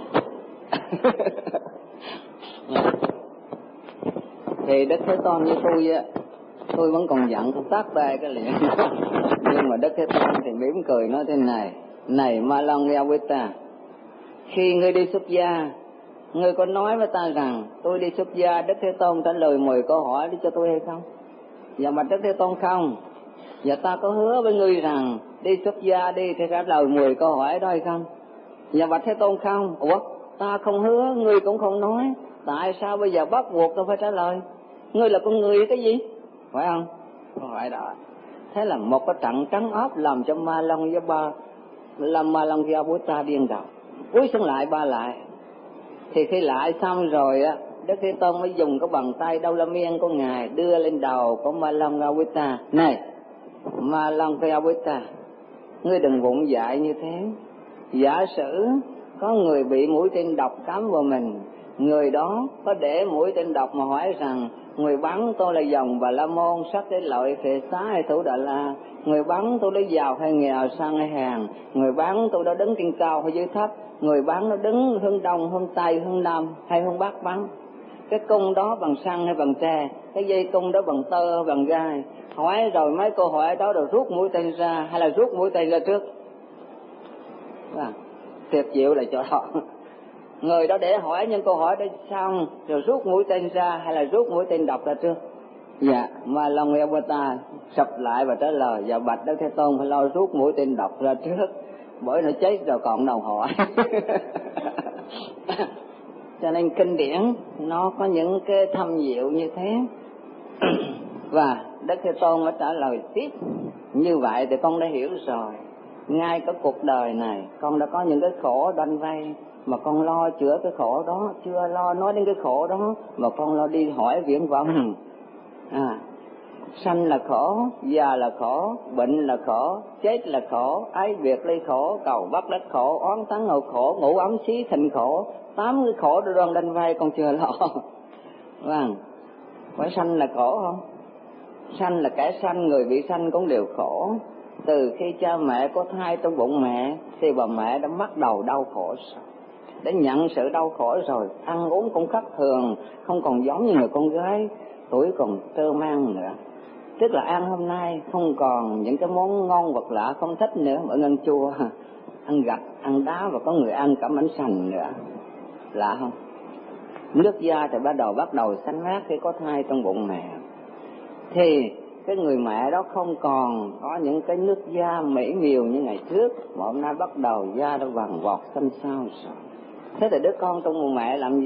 Thì Đức Thế Tôn như tôi á, tôi vẫn còn giận, tôi tát tay cái liền. Nhưng mà Đức Thế Tôn thì mỉm cười nói thế này: này Malamaya, khi ngươi đi xuất gia, ngươi có nói với ta rằng tôi đi xuất gia, Đức Thế Tôn trả lời mười câu hỏi đi cho tôi hay không? Dạ mà Đức Thế Tôn không. Dạ ta có hứa với ngươi rằng đi xuất gia đi thì trả lời mười câu hỏi đó hay không? Dạ bạch Thế Tôn không. Ủa, ta không hứa, ngươi cũng không nói, tại sao bây giờ bắt buộc tôi phải trả lời? Ngươi là con người cái gì? Phải không? Không phải đó. Thế là một cái trận trắng ốp làm cho Malamaya làm Malamaya Buddha điên đầu. Cúi xuống lại ba lại. Thì khi lại xong rồi á, Đức Thế Tôn mới dùng cái bàn tay Đau La Miên của ngài đưa lên đầu của Malamaya Buddha. Này Malamaya Buddha, ngươi đừng vụng dại như thế. Giả sử có người bị mũi tên độc cắm vào mình, người đó có để mũi tên độc mà hỏi rằng người bắn tôi là dòng Bà La Môn, sắc để lợi phệ xá hay thủ Đà La, người bắn tôi lấy giàu hay nghèo, sang hay hàng, người bắn tôi đã đứng trên cao hay dưới thấp, người bắn nó đứng hướng đông, hướng tây, hướng nam hay hướng bắc bắn, cái cung đó bằng xăng hay bằng tre, cái dây cung đó bằng tơ hay bằng gai. Hỏi rồi mấy câu hỏi đó rồi rút mũi tên ra hay là rút mũi tên ra trước? À, tuyệt diệu là chỗ đó. Người đó để hỏi những câu hỏi đó xong rồi rút mũi tên ra hay là rút mũi tên độc ra trước? Dạ, mà lòng người Buddha sập lại và trả lời: dạ bạch Đức Thế Tôn, phải lo rút mũi tên độc ra trước, bởi nó chết rồi còn đầu hỏi. Cho nên kinh điển nó có những cái thâm diệu như thế. Và Đức Thế Tôn mới trả lời tiếp: như vậy thì con đã hiểu rồi, ngay cái cuộc đời này con đã có những cái khổ đanh vây, mà con lo chữa cái khổ đó, chưa lo nói đến cái khổ đó mà con lo đi hỏi viễn vọng. À, sanh là khổ, già là khổ, bệnh là khổ, chết là khổ, ái biệt ly khổ, cầu bắt đất khổ, oán tắng ngộ khổ, ngủ ấm xí thịnh khổ, tám cái khổ đó đang đanh vây con chưa lo. Vâng, phải sanh là khổ không? Sanh là kẻ sanh, người bị sanh cũng đều khổ. Từ khi cha mẹ có thai trong bụng mẹ thì bà mẹ đã bắt đầu đau khổ rồi, đã nhận sự đau khổ rồi, ăn uống cũng khác thường, không còn giống như người con gái tuổi còn trơ mang nữa. Tức là ăn hôm nay không còn những cái món ngon vật lạ không thích nữa, mà ăn chua, ăn gạch, ăn đá, và có người ăn cả bánh sành nữa. Lạ không? Nước da thì bắt đầu bắt đầu xanh mát khi có thai trong bụng mẹ. Thì cái người mẹ đó không còn có những cái nước da mỹ miều như ngày trước, mà hôm nay bắt đầu da đã vàng vọt xanh xao rồi. Thế thì đứa con trong bụng mẹ làm gì?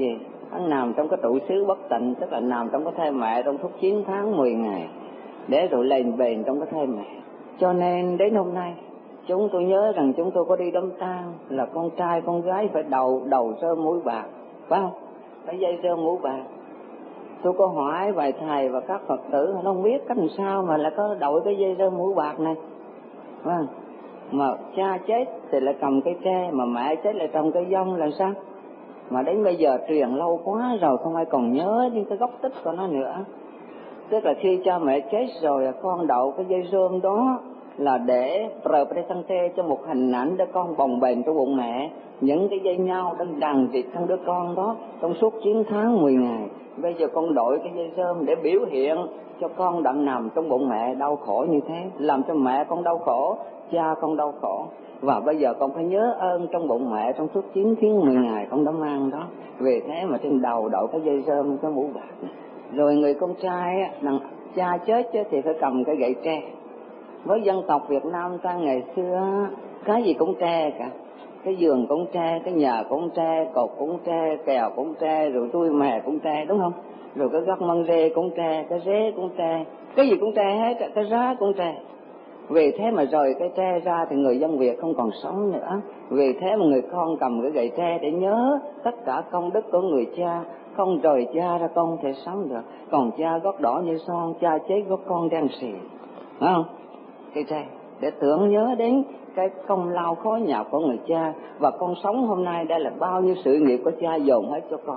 Hắn nằm trong cái trụ xứ bất tịnh, tức là nằm trong cái thai mẹ trong suốt chín tháng mười ngày, để rồi lên bền trong cái thai mẹ. Cho nên đến hôm nay chúng tôi nhớ rằng chúng tôi có đi đám tang là con trai con gái phải đầu đầu rơm mũi bạc, phải không? Phải dây rơm mũi bạc. Tôi có hỏi vài thầy và các Phật tử, nó không biết cách làm sao mà lại có đội cái dây rơm mũi bạc này, phải không? Mà cha chết thì lại cầm cái tre, mà mẹ chết lại trồng cây dông là sao? Mà đến bây giờ truyền lâu quá rồi không ai còn nhớ những cái gốc tích của nó nữa. Tức là khi cha mẹ chết rồi, con đậu cái dây rơm đó là để represente cho một hình ảnh để con bồng bềnh trong bụng mẹ. Những cái dây nhau đang đằng vịt trong đứa con đó trong suốt chín tháng mười ngày. Bây giờ con đội cái dây rơm để biểu hiện cho con đang nằm trong bụng mẹ đau khổ như thế, làm cho mẹ con đau khổ, cha con đau khổ. Và bây giờ con phải nhớ ơn trong bụng mẹ trong suốt chín tiếng mười ngày con đã mang đó. Vì thế mà trên đầu đội cái dây rơm cái mũ bạc. Rồi người con trai á, cha chết thì phải cầm cái gậy tre. Với dân tộc Việt Nam ta ngày xưa cái gì cũng tre cả. Cái giường cũng tre, cái nhà cũng tre, cột cũng tre, kèo cũng tre, rồi tôi mè cũng tre, đúng không? Rồi cái gốc măng rê cũng tre, cái rế cũng tre, cái gì cũng tre hết, cái rá cũng tre. Vì thế mà rời cái tre ra thì người dân Việt không còn sống nữa. Vì thế mà người con cầm cái gậy tre để nhớ tất cả công đức của người cha. Không rời cha ra con thể sống được. Còn cha gót đỏ như son, cha chết gót con đen xì, phải không? Cái tre để tưởng nhớ đến cái công lao khó nhọc của người cha. Và con sống hôm nay đây là bao nhiêu sự nghiệp của cha dồn hết cho con.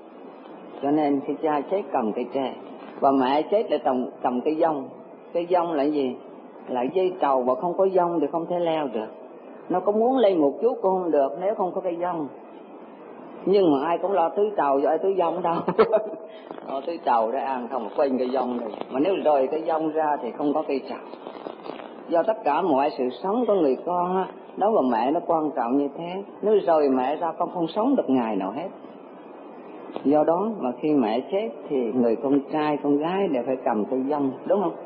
Cho nên khi cha chết cầm cây tre, và mẹ chết lại cầm, cầm cây dông. Cây dông là gì? Là dây trầu, mà không có dông thì không thể leo được. Nó có muốn lên một chút cũng không được nếu không có cây dông. Nhưng mà ai cũng lo tưới trầu, cho ai tưới dông đâu. Lo tưới trầu để ăn không, quên cây dông này. Mà nếu rời cây dông ra thì không có cây trầu. Do tất cả mọi sự sống của người con á, đó và mẹ nó quan trọng như thế. Nếu rời mẹ ra con không sống được ngày nào hết. Do đó mà khi mẹ chết thì người con trai con gái đều phải cầm cây dông, đúng không?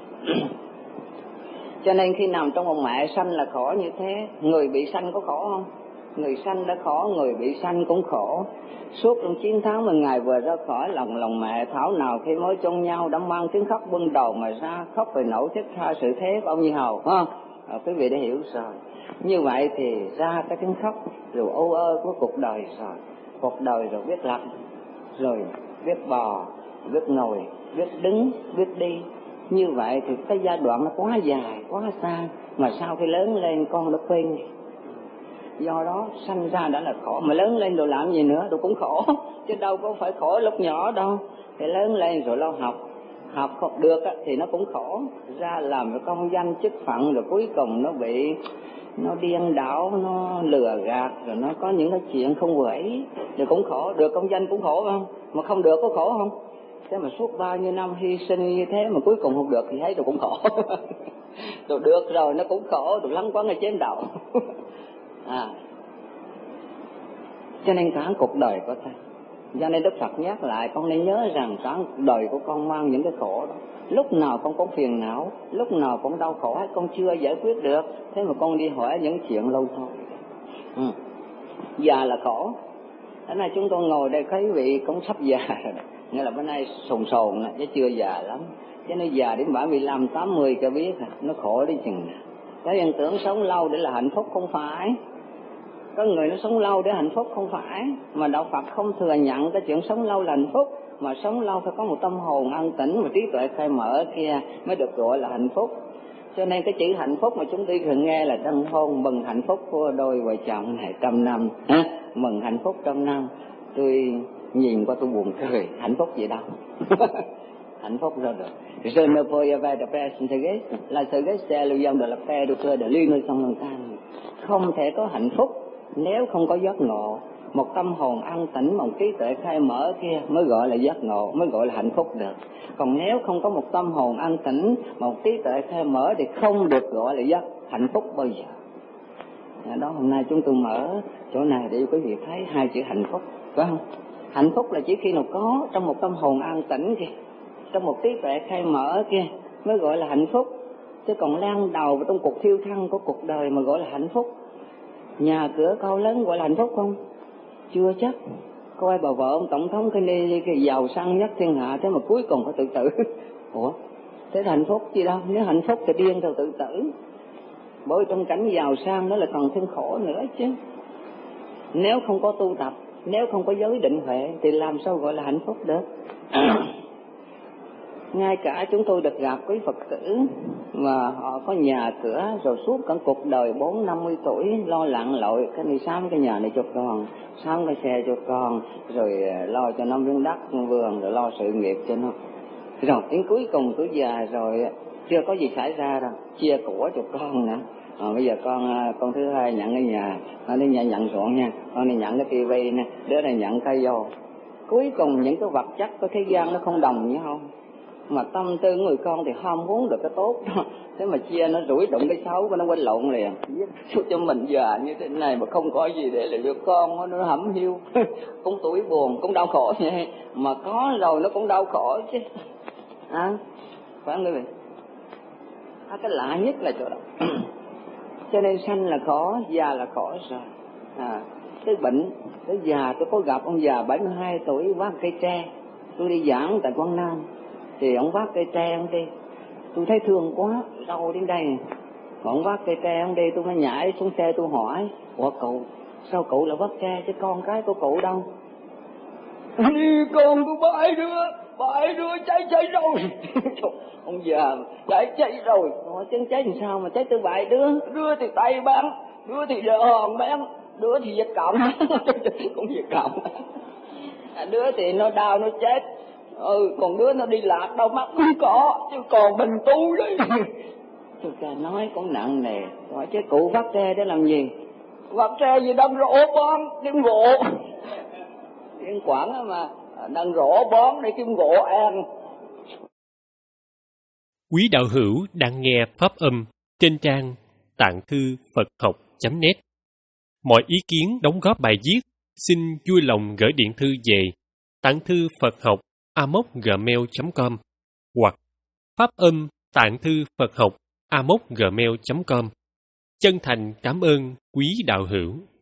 Cho nên khi nằm trong bụng mẹ sanh là khổ như thế. Người bị sanh có khổ không? Người sanh đã khổ, người bị sanh cũng khổ. Suốt trong chín tháng mười ngày vừa ra khỏi lòng lòng mẹ, thảo nào khi mới chung nhau đã mang tiếng khóc bưng đầu mà ra, khóc về nỗi thiết tha sự thế của ông Nhi Hầu, phải không? À, quý vị đã hiểu rồi. Như vậy thì ra cái tiếng khóc rồi âu ơ của cuộc đời rồi. Cuộc đời rồi biết lặp, rồi biết bò, biết ngồi, biết đứng, biết đi. Như vậy thì cái giai đoạn nó quá dài, quá xa, mà sau khi lớn lên con đã quên. Do đó sanh ra đã là khổ, mà lớn lên rồi làm gì nữa, rồi cũng khổ, chứ đâu có phải khổ lúc nhỏ đâu. Thì lớn lên rồi lo học, học không được thì nó cũng khổ, ra làm cái công danh chức phận, rồi cuối cùng nó bị nó điên đảo, nó lừa gạt, rồi nó có những cái chuyện không vừa ý, rồi cũng khổ. Được công danh cũng khổ không, mà không được có khổ không? Thế mà suốt bao nhiêu năm hy sinh như thế mà cuối cùng không được thì thấy rồi cũng khổ. Rồi được rồi nó cũng khổ, rồi lắng quăng ở trên đầu. À, cho nên cả cuộc đời của ta, cho nên Đức Phật nhắc lại con nên nhớ rằng cả cuộc đời của con mang những cái khổ đó. Lúc nào con có phiền não, lúc nào cũng đau khổ, con chưa giải quyết được, thế mà con đi hỏi những chuyện lâu thôi. Ừ. Già là khổ. Thế này chúng tôi ngồi đây thấy vị cũng sắp già rồi, nghĩa là bữa nay sồn sồn chứ chưa già lắm. Cho nên già đến bảy mươi lăm, tám mươi cho biết nó khổ đến chừng nào. Có nhân tưởng sống lâu để là hạnh phúc, không phải. Có người nó sống lâu để hạnh phúc, không phải. Mà Đạo Phật không thừa nhận cái chuyện sống lâu là hạnh phúc. Mà sống lâu phải có một tâm hồn an tĩnh và trí tuệ khai mở kia mới được gọi là hạnh phúc. Cho nên cái chữ hạnh phúc mà chúng tôi thường nghe là tân hôn, mừng hạnh phúc của đôi vợ chồng này trăm năm. À, mừng hạnh phúc trăm năm. Tôi nhìn qua tôi buồn cười, hạnh phúc gì đâu. Hạnh phúc ra được. Je ne peux pas de paix sans ghét, là sự ghét xe lưu dòng de la paix de cœur de lui nơi sông tan. Không thể có hạnh phúc nếu không có giác ngộ. Một tâm hồn an tĩnh, một trí tuệ khai mở kia mới gọi là giác ngộ, mới gọi là hạnh phúc được. Còn nếu không có một tâm hồn an tĩnh, một trí tuệ khai mở thì không được gọi là giác hạnh phúc bao giờ. Đó, hôm nay chúng tôi mở chỗ này để quý vị thấy hai chữ hạnh phúc, phải không? Hạnh phúc là chỉ khi nào có trong một tâm hồn an tĩnh kia, trong một trí tuệ khai mở kia mới gọi là hạnh phúc. Chứ còn lan đầu vào trong cuộc thiêu thăng của cuộc đời mà gọi là hạnh phúc. Nhà cửa cao lớn gọi là hạnh phúc không? Chưa chắc. Có ai bà vợ ông tổng thống Kennedy cái giàu sang nhất thiên hạ, thế mà cuối cùng phải tự tử. Ủa, thế là hạnh phúc gì đâu, nếu hạnh phúc thì điên rồi tự tử. Bởi trong cảnh giàu sang đó là còn thêm khổ nữa chứ. Nếu không có tu tập, nếu không có giới định huệ thì làm sao gọi là hạnh phúc được. Ngay cả chúng tôi được gặp quý Phật tử mà họ có nhà cửa rồi suốt cả cuộc đời bốn năm mươi tuổi lo lặn lội cái này sắm cái nhà này cho con, sắm cái xe cho con, rồi lo cho nó miếng đất vườn, rồi lo sự nghiệp cho nó. Rồi đến cuối cùng tuổi già rồi chưa có gì xảy ra đâu, chia của cho con nữa. À, bây giờ con con thứ hai nhận cái nhà, con thứ nhận nhận ruộng nha, con này nhận cái tivi nè, đứa này nhận cây vô. Cuối cùng những cái vật chất của thế gian nó không đồng với nhau, mà tâm tư người con thì ham muốn được cái tốt đó. Thế mà chia nó rủi đụng cái xấu của nó quên lộn liền. Sao cho mình già như thế này mà không có gì để lại cho con, nó hẩm hiu. Cũng tuổi buồn, cũng đau khổ vậy, mà có rồi nó cũng đau khổ chứ. À, phải không quý vị? À, cái lạ nhất là chỗ đó. Cho nên sanh là khổ, già là khổ rồi. À, cái bệnh, cái già, tôi có gặp ông già bảy mươi hai tuổi vác cây tre. Tôi đi giảng tại Quảng Nam, thì ông vác cây tre ông đi. Tôi thấy thương quá, đau đến đây. Mà ông vác cây tre ông đi, tôi mới nhảy xuống xe tôi hỏi, ủa cậu, sao cậu lại vác tre chứ con cái của cậu đâu? Đi con tôi bảy đứa, bảy đứa cháy cháy rồi. Ông già cháy cháy rồi. Ủa chân cháy làm sao mà cháy từ bảy đứa? Đứa thì tay bán, đứa thì đỡ hòn bán, đứa thì Việt Cộng. Cũng Việt Cộng. Đứa thì nó đau nó chết. Ừ, còn đứa nó đi lạc đâu mắt không có, chứ còn mình tu đấy. Tôi ca nói cũng nặng nề, hỏi chứ cụ vắt tre để làm gì? Vắt tre gì đâm rổ bón, kiếm gỗ. Tiếng Quảng mà, đâm rổ bón để kiếm gỗ ăn. Quý đạo hữu đang nghe pháp âm trên trang tạng thư Phật học chấm net. Mọi ý kiến đóng góp bài viết xin vui lòng gửi điện thư về tạng thư Phật học a mốc gmail chấm com hoặc pháp âm tạng thư Phật học a mốc gmail chấm com. Chân thành cảm ơn quý đạo hữu.